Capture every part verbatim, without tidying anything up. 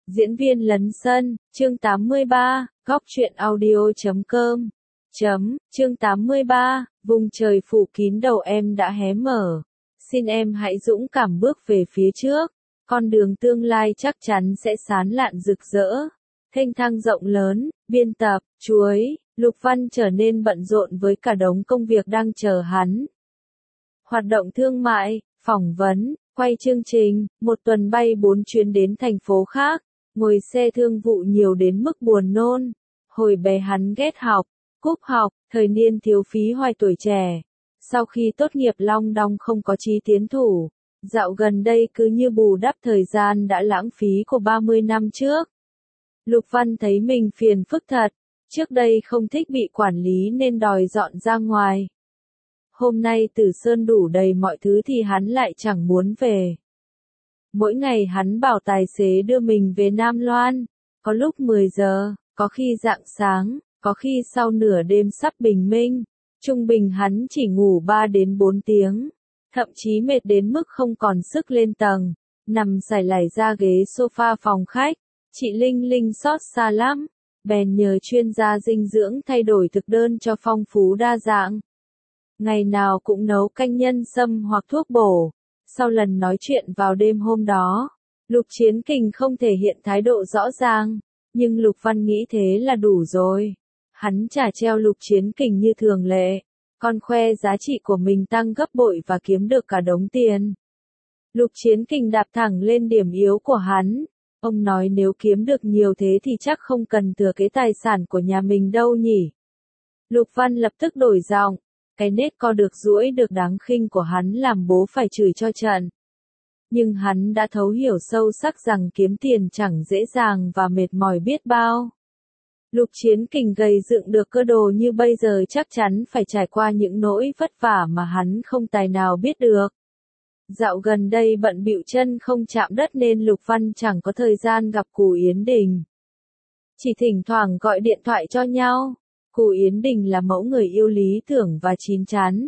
Diễn viên lấn sân, chương tám mươi ba, góc truyện audio chấm com. Chấm, chương tám mươi ba, vùng trời phủ kín đầu em đã hé mở. Xin em hãy dũng cảm bước về phía trước. Con đường tương lai chắc chắn sẽ sáng lạn rực rỡ. Thênh thang rộng lớn, biên tập, chuối, Lục Văn trở nên bận rộn với cả đống công việc đang chờ hắn. Hoạt động thương mại, phỏng vấn, quay chương trình, một tuần bay bốn chuyến đến thành phố khác, ngồi xe thương vụ nhiều đến mức buồn nôn. Hồi bé hắn ghét học, cúp học, thời niên thiếu phí hoài tuổi trẻ. Sau khi tốt nghiệp long đong không có chí tiến thủ, dạo gần đây cứ như bù đắp thời gian đã lãng phí của ba mươi năm trước. Lục Văn thấy mình phiền phức thật, trước đây không thích bị quản lý nên đòi dọn ra ngoài. Hôm nay Tử Sơn đủ đầy mọi thứ thì hắn lại chẳng muốn về. Mỗi ngày hắn bảo tài xế đưa mình về Nam Loan, có lúc mười giờ, có khi rạng sáng, có khi sau nửa đêm sắp bình minh. Trung bình hắn chỉ ngủ ba đến bốn tiếng, thậm chí mệt đến mức không còn sức lên tầng, nằm sải lải ra ghế sofa phòng khách. Chị Linh Linh xót xa lắm, bèn nhờ chuyên gia dinh dưỡng thay đổi thực đơn cho phong phú đa dạng. Ngày nào cũng nấu canh nhân sâm hoặc thuốc bổ. Sau lần nói chuyện vào đêm hôm đó, Lục Chiến Kình không thể hiện thái độ rõ ràng, nhưng Lục Văn nghĩ thế là đủ rồi. Hắn chả treo Lục Chiến Kình như thường lệ, còn khoe giá trị của mình tăng gấp bội và kiếm được cả đống tiền. Lục Chiến Kình đạp thẳng lên điểm yếu của hắn. Ông nói nếu kiếm được nhiều thế thì chắc không cần thừa kế tài sản của nhà mình đâu nhỉ. Lục Văn lập tức đổi giọng, cái nết co được duỗi được đáng khinh của hắn làm bố phải chửi cho trận. Nhưng hắn đã thấu hiểu sâu sắc rằng kiếm tiền chẳng dễ dàng và mệt mỏi biết bao. Lục Chiến Kình gầy dựng được cơ đồ như bây giờ chắc chắn phải trải qua những nỗi vất vả mà hắn không tài nào biết được. Dạo gần đây bận bịu chân không chạm đất nên Lục Văn chẳng có thời gian gặp Cù Yến Đình. Chỉ thỉnh thoảng gọi điện thoại cho nhau. Cù Yến Đình là mẫu người yêu lý tưởng và chín chắn.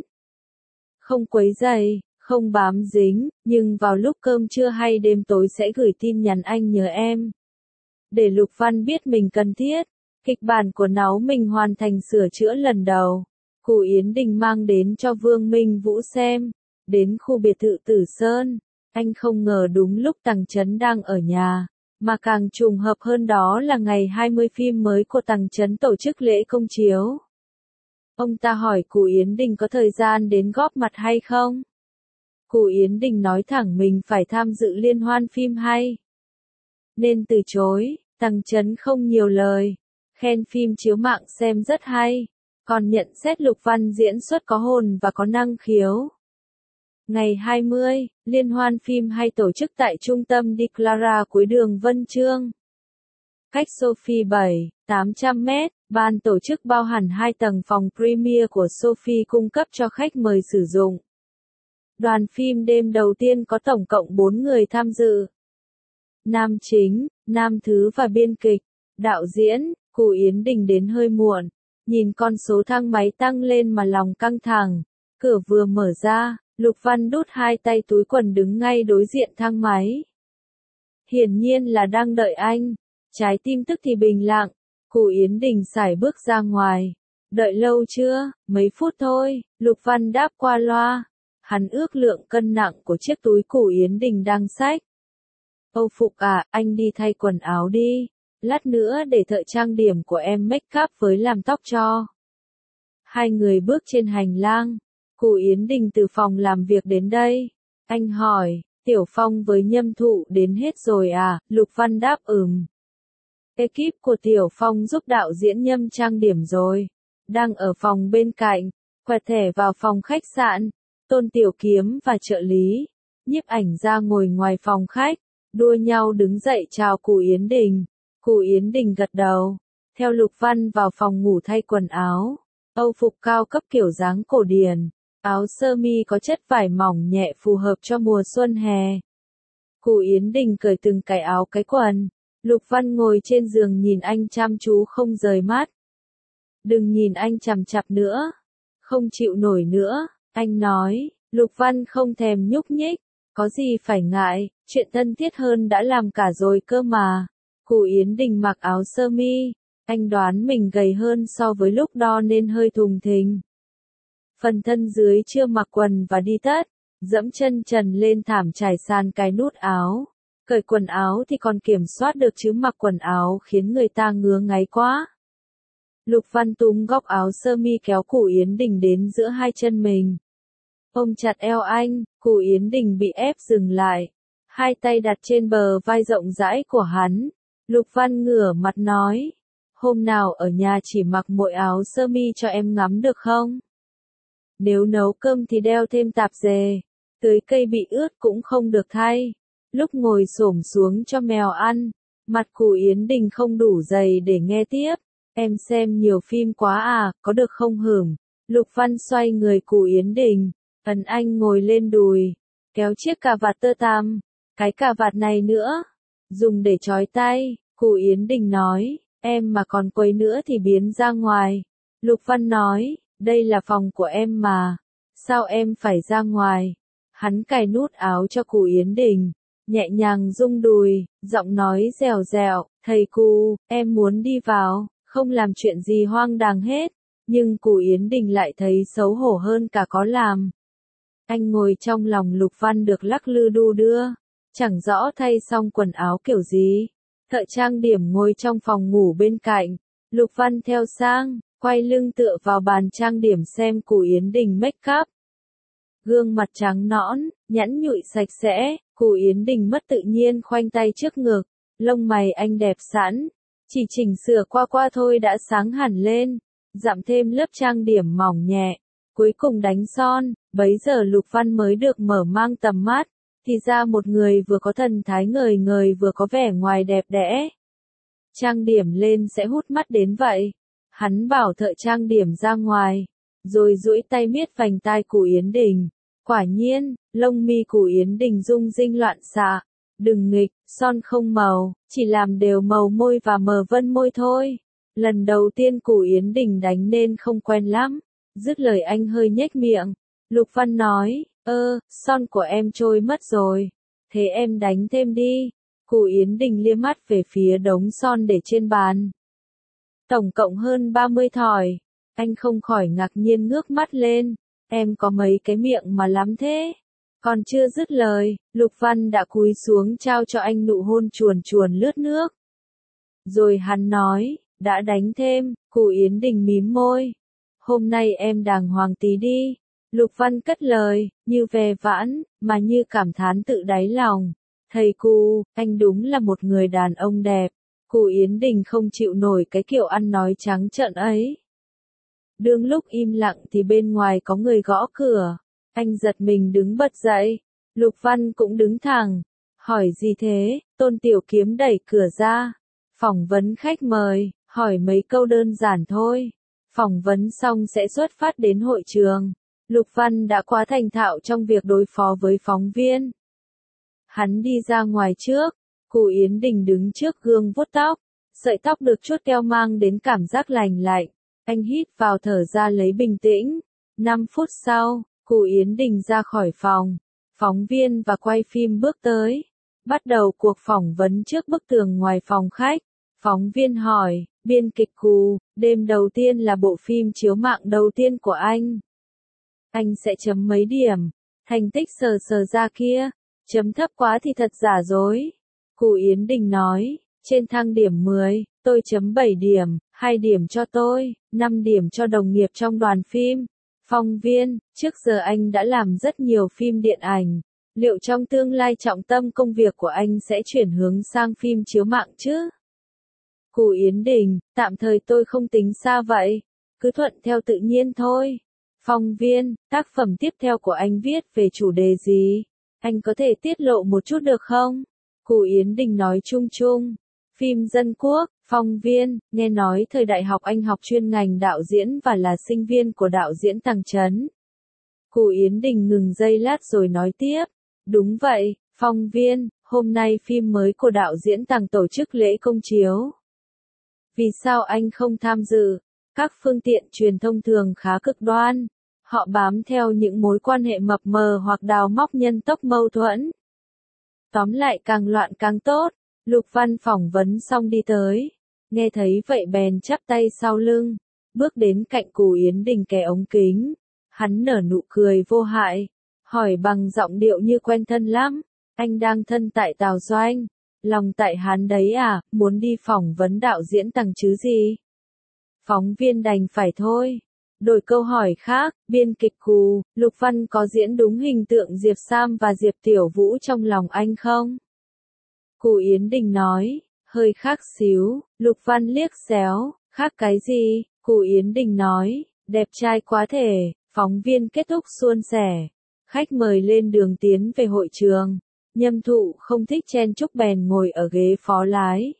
Không quấy rầy, không bám dính, nhưng vào lúc cơm trưa hay đêm tối sẽ gửi tin nhắn anh nhớ em. Để Lục Văn biết mình cần thiết, kịch bản của Náu mình hoàn thành sửa chữa lần đầu. Cù Yến Đình mang đến cho Vương Minh Vũ xem. Đến khu biệt thự Tử Sơn, anh không ngờ đúng lúc Tằng Chấn đang ở nhà, mà càng trùng hợp hơn đó là ngày hai mươi phim mới của Tằng Chấn tổ chức lễ công chiếu. Ông ta hỏi Cù Yến Đình có thời gian đến góp mặt hay không? Cù Yến Đình nói thẳng mình phải tham dự liên hoan phim hay, nên từ chối. Tằng Chấn không nhiều lời, khen phim chiếu mạng xem rất hay, còn nhận xét Lục Văn diễn xuất có hồn và có năng khiếu. Ngày hai mươi, liên hoan phim hay tổ chức tại trung tâm Declara cuối đường Vân Chương. Cách Sophie bảy, tám trăm mét, ban tổ chức bao hẳn hai tầng phòng Premier của Sophie cung cấp cho khách mời sử dụng. Đoàn phim đêm đầu tiên có tổng cộng bốn người tham dự. Nam chính, nam thứ và biên kịch, đạo diễn. Cù Yến Đình đến hơi muộn, nhìn con số thang máy tăng lên mà lòng căng thẳng. Cửa vừa mở ra, Lục Văn đút hai tay túi quần đứng ngay đối diện thang máy. Hiển nhiên là đang đợi anh. Trái tim tức thì bình lặng. Cù Yến Đình sải bước ra ngoài. Đợi lâu chưa? Mấy phút thôi, Lục Văn đáp qua loa. Hắn ước lượng cân nặng của chiếc túi Cù Yến Đình đang xách. Âu phục à, anh đi thay quần áo đi. Lát nữa để thợ trang điểm của em make up với làm tóc cho. Hai người bước trên hành lang. Cù Yến Đình từ phòng làm việc đến đây. Anh hỏi, Tiểu Phong với Nhâm Thụ đến hết rồi à? Lục Văn đáp ừm. Ekip của Tiểu Phong giúp đạo diễn Nhâm trang điểm rồi. Đang ở phòng bên cạnh. Quẹt thẻ vào phòng khách sạn. Tôn Tiểu Kiếm và trợ lý. Nhiếp ảnh ra ngồi ngoài phòng khách. Đua nhau đứng dậy chào Cù Yến Đình. Cù Yến Đình gật đầu. Theo Lục Văn vào phòng ngủ thay quần áo. Âu phục cao cấp kiểu dáng cổ điển. Áo sơ mi có chất vải mỏng nhẹ phù hợp cho mùa xuân hè. Cù Yến Đình cởi từng cái áo cái quần. Lục Văn ngồi trên giường nhìn anh chăm chú không rời mắt. Đừng nhìn anh chằm chặp nữa. Không chịu nổi nữa, anh nói. Lục Văn không thèm nhúc nhích. Có gì phải ngại, chuyện thân thiết hơn đã làm cả rồi cơ mà. Cụ Yến Đình mặc áo sơ mi, anh đoán mình gầy hơn so với lúc đo nên hơi thùng thình. Phần thân dưới chưa mặc quần và đi tất, dẫm chân trần lên thảm trải sàn cái nút áo. Cởi quần áo thì còn kiểm soát được chứ mặc quần áo khiến người ta ngứa ngáy quá. Lục Văn túm góc áo sơ mi kéo Cụ Yến Đình đến giữa hai chân mình. Ôm chặt eo anh, Cụ Yến Đình bị ép dừng lại. Hai tay đặt trên bờ vai rộng rãi của hắn. Lục Văn ngửa mặt nói. Hôm nào ở nhà chỉ mặc mỗi áo sơ mi cho em ngắm được không? Nếu nấu cơm thì đeo thêm tạp dề. Tưới cây bị ướt cũng không được thay. Lúc ngồi xổm xuống cho mèo ăn, mặt Cụ Yến Đình không đủ dày để nghe tiếp. Em xem nhiều phim quá à, có được không hửm? Lục Văn xoay người Cụ Yến Đình, ấn anh ngồi lên đùi, kéo chiếc cà vạt tơ tằm. Cái cà vạt này nữa, dùng để trói tay. Cụ Yến Đình nói, em mà còn quấy nữa thì biến ra ngoài. Lục Văn nói, đây là phòng của em mà, sao em phải ra ngoài? Hắn cài nút áo cho Cụ Yến Đình, nhẹ nhàng rung đùi, giọng nói dẻo dẻo, thầy Cụ, em muốn đi vào, không làm chuyện gì hoang đàng hết. Nhưng Cụ Yến Đình lại thấy xấu hổ hơn cả có làm. Anh ngồi trong lòng Lục Văn được lắc lư đu đưa, chẳng rõ thay xong quần áo kiểu gì. Thợ trang điểm ngồi trong phòng ngủ bên cạnh, Lục Văn theo sang, quay lưng tựa vào bàn trang điểm xem Cụ Yến Đình make up. Gương mặt trắng nõn, nhẵn nhụi sạch sẽ, Cụ Yến Đình mất tự nhiên khoanh tay trước ngực, lông mày anh đẹp sẵn, chỉ chỉnh sửa qua qua thôi đã sáng hẳn lên, dặm thêm lớp trang điểm mỏng nhẹ, cuối cùng đánh son, bấy giờ Lục Văn mới được mở mang tầm mắt, thì ra một người vừa có thần thái ngời ngời vừa có vẻ ngoài đẹp đẽ. Trang điểm lên sẽ hút mắt đến vậy. Hắn bảo thợ trang điểm ra ngoài, rồi duỗi tay miết vành tai Cụ Yến Đình. Quả nhiên, lông mi Cụ Yến Đình rung rinh loạn xạ. Đừng nghịch, son không màu, chỉ làm đều màu môi và mờ vân môi thôi. Lần đầu tiên Cụ Yến Đình đánh nên không quen lắm. Dứt lời anh hơi nhếch miệng. Lục Văn nói, ơ, son của em trôi mất rồi. Thế em đánh thêm đi. Cụ Yến Đình liếc mắt về phía đống son để trên bàn. Tổng cộng hơn ba mươi thỏi. Anh không khỏi ngạc nhiên ngước mắt lên. Em có mấy cái miệng mà lắm thế. Còn chưa dứt lời, Lục Văn đã cúi xuống trao cho anh nụ hôn chuồn chuồn lướt nước. Rồi hắn nói, đã đánh thêm. Cụ Yến Đình mím môi. Hôm nay em đàng hoàng tí đi. Lục Văn cất lời, như ve vãn, mà như cảm thán tự đáy lòng. Thầy Cụ, anh đúng là một người đàn ông đẹp. Cụ Yến Đình không chịu nổi cái kiểu ăn nói trắng trợn ấy. Đương lúc im lặng thì bên ngoài có người gõ cửa. Anh giật mình đứng bật dậy. Lục Văn cũng đứng thẳng. Hỏi gì thế? Tôn Tiểu Kiếm đẩy cửa ra. Phỏng vấn khách mời, hỏi mấy câu đơn giản thôi. Phỏng vấn xong sẽ xuất phát đến hội trường. Lục Văn đã quá thành thạo trong việc đối phó với phóng viên. Hắn đi ra ngoài trước. Cụ Yến Đình đứng trước gương vuốt tóc. Sợi tóc được chuốt keo mang đến cảm giác lành lạnh. Anh hít vào thở ra lấy bình tĩnh. năm phút sau, Cụ Yến Đình ra khỏi phòng. Phóng viên và quay phim bước tới. Bắt đầu cuộc phỏng vấn trước bức tường ngoài phòng khách. Phóng viên hỏi, biên kịch Cụ, đêm đầu tiên là bộ phim chiếu mạng đầu tiên của anh. Anh sẽ chấm mấy điểm? Thành tích sờ sờ ra kia. Chấm thấp quá thì thật giả dối. Cụ Yến Đình nói, trên thang điểm mười, tôi chấm bảy điểm, hai điểm cho tôi, năm điểm cho đồng nghiệp trong đoàn phim. Phóng viên, trước giờ anh đã làm rất nhiều phim điện ảnh. Liệu trong tương lai trọng tâm công việc của anh sẽ chuyển hướng sang phim chiếu mạng chứ? Cụ Yến Đình, tạm thời tôi không tính xa vậy. Cứ thuận theo tự nhiên thôi. Phóng viên, tác phẩm tiếp theo của anh viết về chủ đề gì? Anh có thể tiết lộ một chút được không? Cụ Yến Đình nói chung chung. Phim dân quốc. Phóng viên, nghe nói thời đại học anh học chuyên ngành đạo diễn và là sinh viên của đạo diễn Tằng Trấn. Cụ Yến Đình ngừng giây lát rồi nói tiếp. Đúng vậy, phóng viên, hôm nay phim mới của đạo diễn Tằng tổ chức lễ công chiếu. Vì sao anh không tham dự? Các phương tiện truyền thông thường khá cực đoan. Họ bám theo những mối quan hệ mập mờ hoặc đào móc nhân tốc mâu thuẫn. Tóm lại càng loạn càng tốt. Lục Văn phỏng vấn xong đi tới, nghe thấy vậy bèn chắp tay sau lưng, bước đến cạnh Cù Yến Đình kè ống kính, hắn nở nụ cười vô hại, hỏi bằng giọng điệu như quen thân lắm, anh đang thân tại Tào Doanh, lòng tại Hán đấy à, muốn đi phỏng vấn đạo diễn Tằng chứ gì? Phóng viên đành phải thôi. Đổi câu hỏi khác, biên kịch Cù, Lục Văn có diễn đúng hình tượng Diệp Sam và Diệp Tiểu Vũ trong lòng anh không? Cù Yến Đình nói, hơi khác xíu, Lục Văn liếc xéo, khác cái gì? Cù Yến Đình nói, đẹp trai quá thể, phóng viên kết thúc suôn sẻ, khách mời lên đường tiến về hội trường, Nhâm Thụ không thích chen chúc bèn ngồi ở ghế phó lái.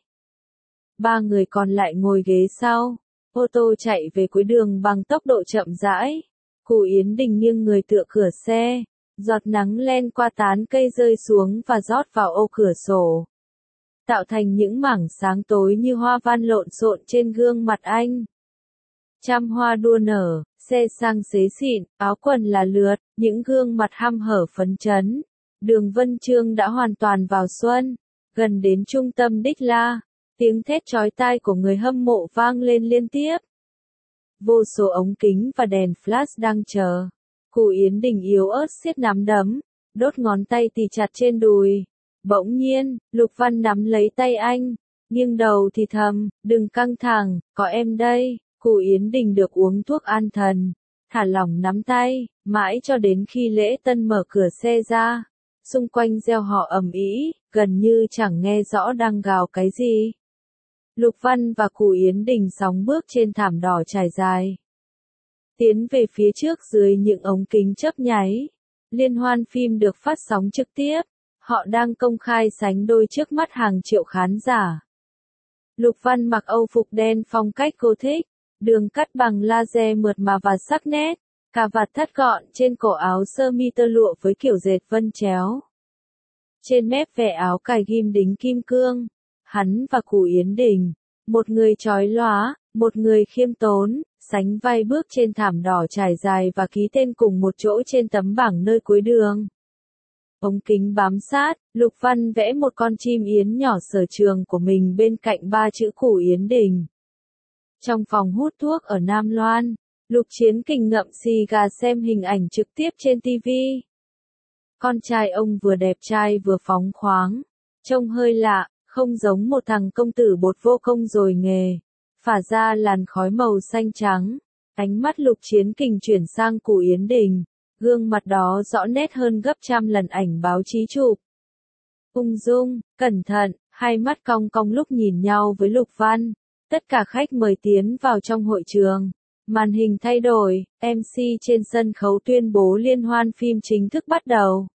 Ba người còn lại ngồi ghế sau, ô tô chạy về cuối đường bằng tốc độ chậm rãi, Cù Yến Đình nghiêng người tựa cửa xe, giọt nắng len qua tán cây rơi xuống và rót vào ô cửa sổ, tạo thành những mảng sáng tối như hoa văn lộn xộn trên gương mặt anh. Trăm hoa đua nở, xe sang xế xịn, áo quần là lượt, những gương mặt hăm hở phấn chấn. Đường Vân Chương đã hoàn toàn vào xuân, gần đến trung tâm Đích La, tiếng thét chói tai của người hâm mộ vang lên liên tiếp. Vô số ống kính và đèn flash đang chờ. Cù Yến Đình yếu ớt siết nắm đấm, đốt ngón tay tì chặt trên đùi. Bỗng nhiên, Lục Văn nắm lấy tay anh, nghiêng đầu thì thầm, đừng căng thẳng, có em đây. Cù Yến Đình được uống thuốc an thần, thả lỏng nắm tay, mãi cho đến khi Lễ Tân mở cửa xe ra. Xung quanh reo hò ầm ĩ, gần như chẳng nghe rõ đang gào cái gì. Lục Văn và Cù Yến Đình sóng bước trên thảm đỏ trải dài, tiến về phía trước dưới những ống kính chớp nháy. Liên hoan phim được phát sóng trực tiếp, họ đang công khai sánh đôi trước mắt hàng triệu khán giả. Lục Văn mặc âu phục đen phong cách Gothic, đường cắt bằng laser mượt mà và sắc nét, cà vạt thắt gọn trên cổ áo sơ mi tơ lụa với kiểu dệt vân chéo. Trên mép vẽ áo cài ghim đính kim cương, hắn và Cù Yến Đình, một người chói lóa, một người khiêm tốn, sánh vai bước trên thảm đỏ trải dài và ký tên cùng một chỗ trên tấm bảng nơi cuối đường. Ống kính bám sát, Lục Văn vẽ một con chim yến nhỏ sở trường của mình bên cạnh ba chữ Cù Yến Đình. Trong phòng hút thuốc ở Nam Loan, Lục Chiến Kình ngậm xì gà xem hình ảnh trực tiếp trên ti vi. Con trai ông vừa đẹp trai vừa phóng khoáng, trông hơi lạ, không giống một thằng công tử bột vô công rồi nghề, phả ra làn khói màu xanh trắng. Ánh mắt Lục Chiến Kình chuyển sang Cù Yến Đình, gương mặt đó rõ nét hơn gấp trăm lần ảnh báo chí chụp. Ung dung, cẩn thận, hai mắt cong cong lúc nhìn nhau với Lục Văn. Tất cả khách mời tiến vào trong hội trường. Màn hình thay đổi, em xê trên sân khấu tuyên bố liên hoan phim chính thức bắt đầu.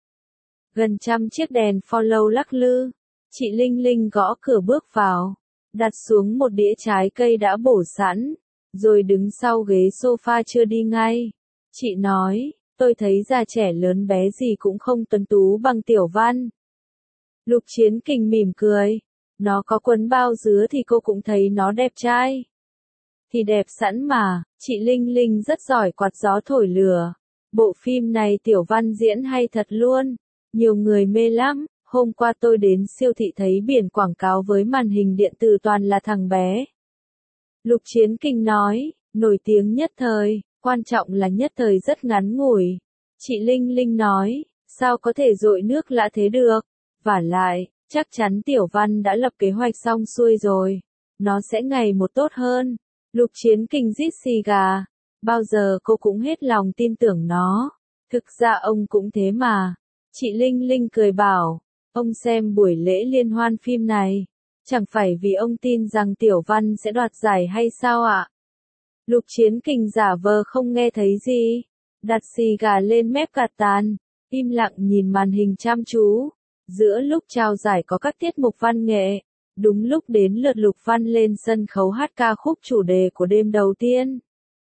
Gần trăm chiếc đèn follow lắc lư. Chị Linh Linh gõ cửa bước vào, đặt xuống một đĩa trái cây đã bổ sẵn, rồi đứng sau ghế sofa chưa đi ngay. Chị nói, tôi thấy già trẻ lớn bé gì cũng không tuấn tú bằng Tiểu Văn. Lục Chiến Kình mỉm cười, nó có quấn bao dứa thì cô cũng thấy nó đẹp trai. Thì đẹp sẵn mà, chị Linh Linh rất giỏi quạt gió thổi lửa. Bộ phim này Tiểu Văn diễn hay thật luôn, nhiều người mê lắm. Hôm qua tôi đến siêu thị thấy biển quảng cáo với màn hình điện tử toàn là thằng bé. Lục Chiến Kình nói, nổi tiếng nhất thời, quan trọng là nhất thời rất ngắn ngủi. Chị Linh Linh nói, sao có thể dội nước lã thế được? Vả lại, chắc chắn Tiểu Văn đã lập kế hoạch xong xuôi rồi. Nó sẽ ngày một tốt hơn. Lục Chiến Kình rít xì gà. Bao giờ cô cũng hết lòng tin tưởng nó. Thực ra ông cũng thế mà. Chị Linh Linh cười bảo, ông xem buổi lễ liên hoan phim này, chẳng phải vì ông tin rằng Tiểu Văn sẽ đoạt giải hay sao ạ? Lục Chiến Kình giả vờ không nghe thấy gì, đặt xì gà lên mép gạt tàn, im lặng nhìn màn hình chăm chú. Giữa lúc trao giải có các tiết mục văn nghệ, đúng lúc đến lượt Lục Văn lên sân khấu hát ca khúc chủ đề của đêm đầu tiên.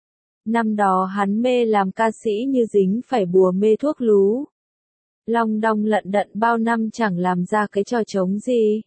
Năm đó hắn mê làm ca sĩ như dính phải bùa mê thuốc lú. Long đong lận đận bao năm chẳng làm ra cái trò trống gì.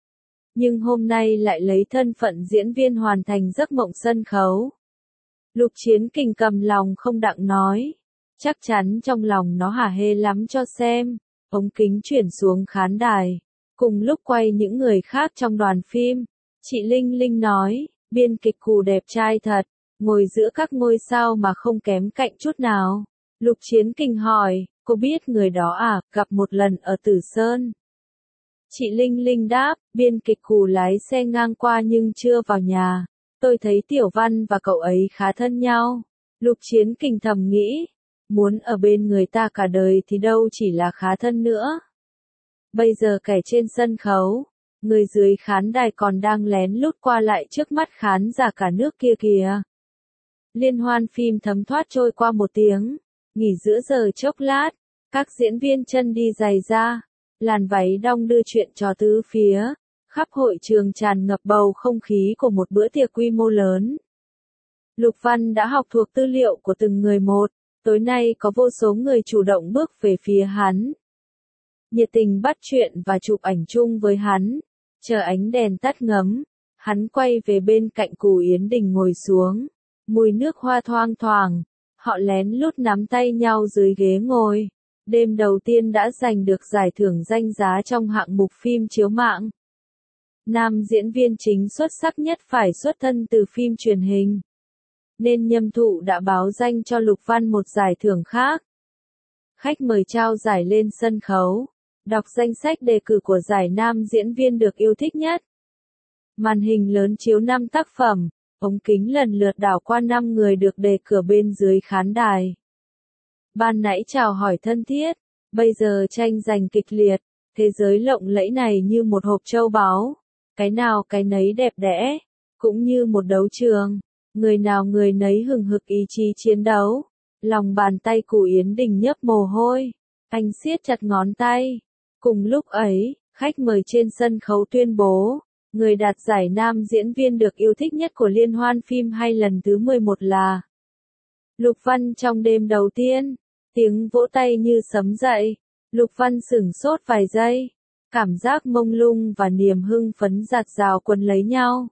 Nhưng hôm nay lại lấy thân phận diễn viên hoàn thành giấc mộng sân khấu. Lục Chiến Kình cầm lòng không đặng nói. Chắc chắn trong lòng nó hả hê lắm cho xem. Ống kính chuyển xuống khán đài. Cùng lúc quay những người khác trong đoàn phim, chị Linh Linh nói, biên kịch Cù đẹp trai thật, ngồi giữa các ngôi sao mà không kém cạnh chút nào. Lục Chiến Kình hỏi, cô biết người đó à, gặp một lần ở Tử Sơn. Chị Linh Linh đáp, biên kịch Cù lái xe ngang qua nhưng chưa vào nhà. Tôi thấy Tiểu Văn và cậu ấy khá thân nhau. Lục Chiến Kình thầm nghĩ, muốn ở bên người ta cả đời thì đâu chỉ là khá thân nữa. Bây giờ kẻ trên sân khấu, người dưới khán đài còn đang lén lút qua lại trước mắt khán giả cả nước kia kìa. Liên hoan phim thấm thoát trôi qua một tiếng, nghỉ giữa giờ chốc lát, các diễn viên chân đi giày ra, làn váy đong đưa chuyện trò tứ phía, khắp hội trường tràn ngập bầu không khí của một bữa tiệc quy mô lớn. Lục Văn đã học thuộc tư liệu của từng người một, tối nay có vô số người chủ động bước về phía hắn. Nhiệt tình bắt chuyện và chụp ảnh chung với hắn, chờ ánh đèn tắt ngấm, hắn quay về bên cạnh Cù Yến Đình ngồi xuống, mùi nước hoa thoang thoảng, họ lén lút nắm tay nhau dưới ghế ngồi. Đêm đầu tiên đã giành được giải thưởng danh giá trong hạng mục phim chiếu mạng. Nam diễn viên chính xuất sắc nhất phải xuất thân từ phim truyền hình, nên Nhâm Thụ đã báo danh cho Lục Văn một giải thưởng khác. Khách mời trao giải lên sân khấu, đọc danh sách đề cử của giải nam diễn viên được yêu thích nhất. Màn hình lớn chiếu năm tác phẩm, ống kính lần lượt đảo qua năm người được đề cử bên dưới khán đài. Ban nãy chào hỏi thân thiết, bây giờ tranh giành kịch liệt, thế giới lộng lẫy này như một hộp châu báu, cái nào cái nấy đẹp đẽ, cũng như một đấu trường, người nào người nấy hừng hực ý chí chiến đấu. Lòng bàn tay Cù Yến Đình nhấp mồ hôi, anh siết chặt ngón tay. Cùng lúc ấy, khách mời trên sân khấu tuyên bố, người đạt giải nam diễn viên được yêu thích nhất của liên hoan phim hay lần thứ mười một là Lục Văn. Trong đêm đầu tiên, tiếng vỗ tay như sấm dậy, Lục Văn sửng sốt vài giây, cảm giác mông lung và niềm hưng phấn dạt dào quấn lấy nhau.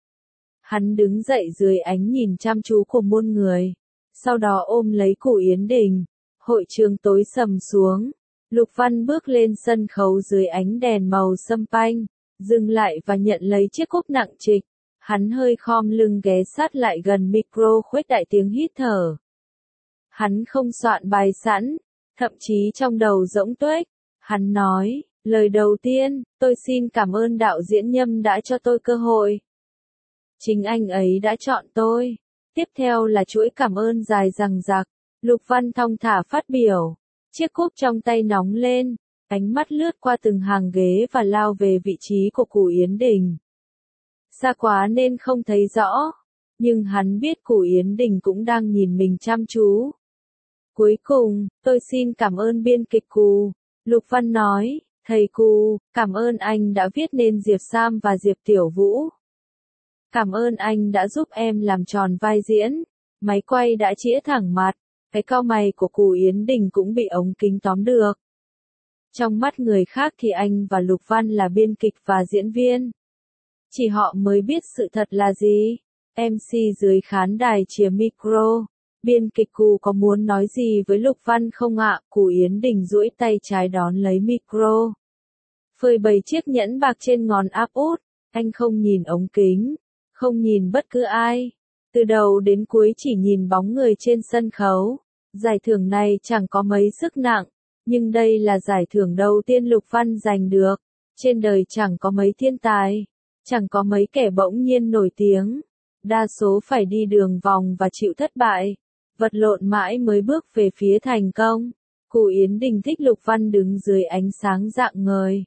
Hắn đứng dậy dưới ánh nhìn chăm chú của muôn người, sau đó ôm lấy Cù Yến Đình. Hội trường tối sầm xuống, Lục Văn bước lên sân khấu dưới ánh đèn màu sâm panh, dừng lại và nhận lấy chiếc cúp nặng trịch. Hắn hơi khom lưng ghé sát lại gần micro khuếch đại tiếng hít thở. Hắn không soạn bài sẵn, thậm chí trong đầu rỗng tuếch. Hắn nói, lời đầu tiên, tôi xin cảm ơn đạo diễn Nhâm đã cho tôi cơ hội. Chính anh ấy đã chọn tôi. Tiếp theo là chuỗi cảm ơn dài dằng dặc. Lục Văn thong thả phát biểu. Chiếc cúp trong tay nóng lên, ánh mắt lướt qua từng hàng ghế và lao về vị trí của Cù Yến Đình. Xa quá nên không thấy rõ, nhưng hắn biết Cù Yến Đình cũng đang nhìn mình chăm chú. Cuối cùng, tôi xin cảm ơn biên kịch Cù. Lục Văn nói, thầy Cù, cảm ơn anh đã viết nên Diệp Sam và Diệp Tiểu Vũ. Cảm ơn anh đã giúp em làm tròn vai diễn. Máy quay đã chĩa thẳng mặt, cái cau mày của Cù Yến Đình cũng bị ống kính tóm được. Trong mắt người khác thì anh và Lục Văn là biên kịch và diễn viên. Chỉ họ mới biết sự thật là gì. em xê dưới khán đài chìa micro. Biên kịch Cù có muốn nói gì với Lục Văn không ạ? Cù Yến Đình duỗi tay trái đón lấy micro, phơi bày chiếc nhẫn bạc trên ngón áp út. Anh không nhìn ống kính, không nhìn bất cứ ai. Từ đầu đến cuối chỉ nhìn bóng người trên sân khấu. Giải thưởng này chẳng có mấy sức nặng, nhưng đây là giải thưởng đầu tiên Lục Văn giành được. Trên đời chẳng có mấy thiên tài, chẳng có mấy kẻ bỗng nhiên nổi tiếng. Đa số phải đi đường vòng và chịu thất bại, vật lộn mãi mới bước về phía thành công. Cù Yến Đình thích Lục Văn đứng dưới ánh sáng rạng ngời.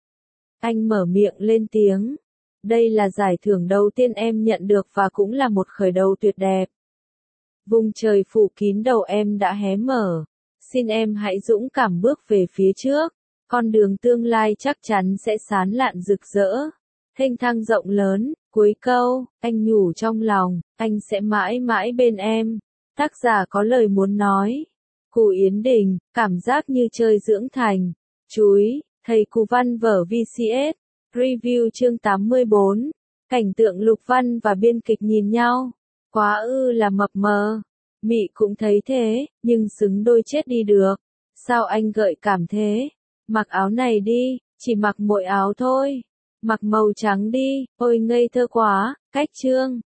Anh mở miệng lên tiếng. Đây là giải thưởng đầu tiên em nhận được và cũng là một khởi đầu tuyệt đẹp. Vùng trời phủ kín đầu em đã hé mở. Xin em hãy dũng cảm bước về phía trước. Con đường tương lai chắc chắn sẽ sáng lạn rực rỡ. Thênh thang rộng lớn. Cuối câu, anh nhủ trong lòng, anh sẽ mãi mãi bên em. Tác giả có lời muốn nói. Cù Yến Đình, cảm giác như chơi dưỡng thành. Chúi, thầy Cù văn vở vê xê ét. Review chương tám mươi bốn. Cảnh tượng Lục Văn và biên kịch nhìn nhau. Quá ư là mập mờ. Mị cũng thấy thế, nhưng xứng đôi chết đi được. Sao anh gợi cảm thế? Mặc áo này đi, Chỉ mặc mỗi áo thôi. Mặc màu trắng đi, ôi ngây thơ quá, cách chương.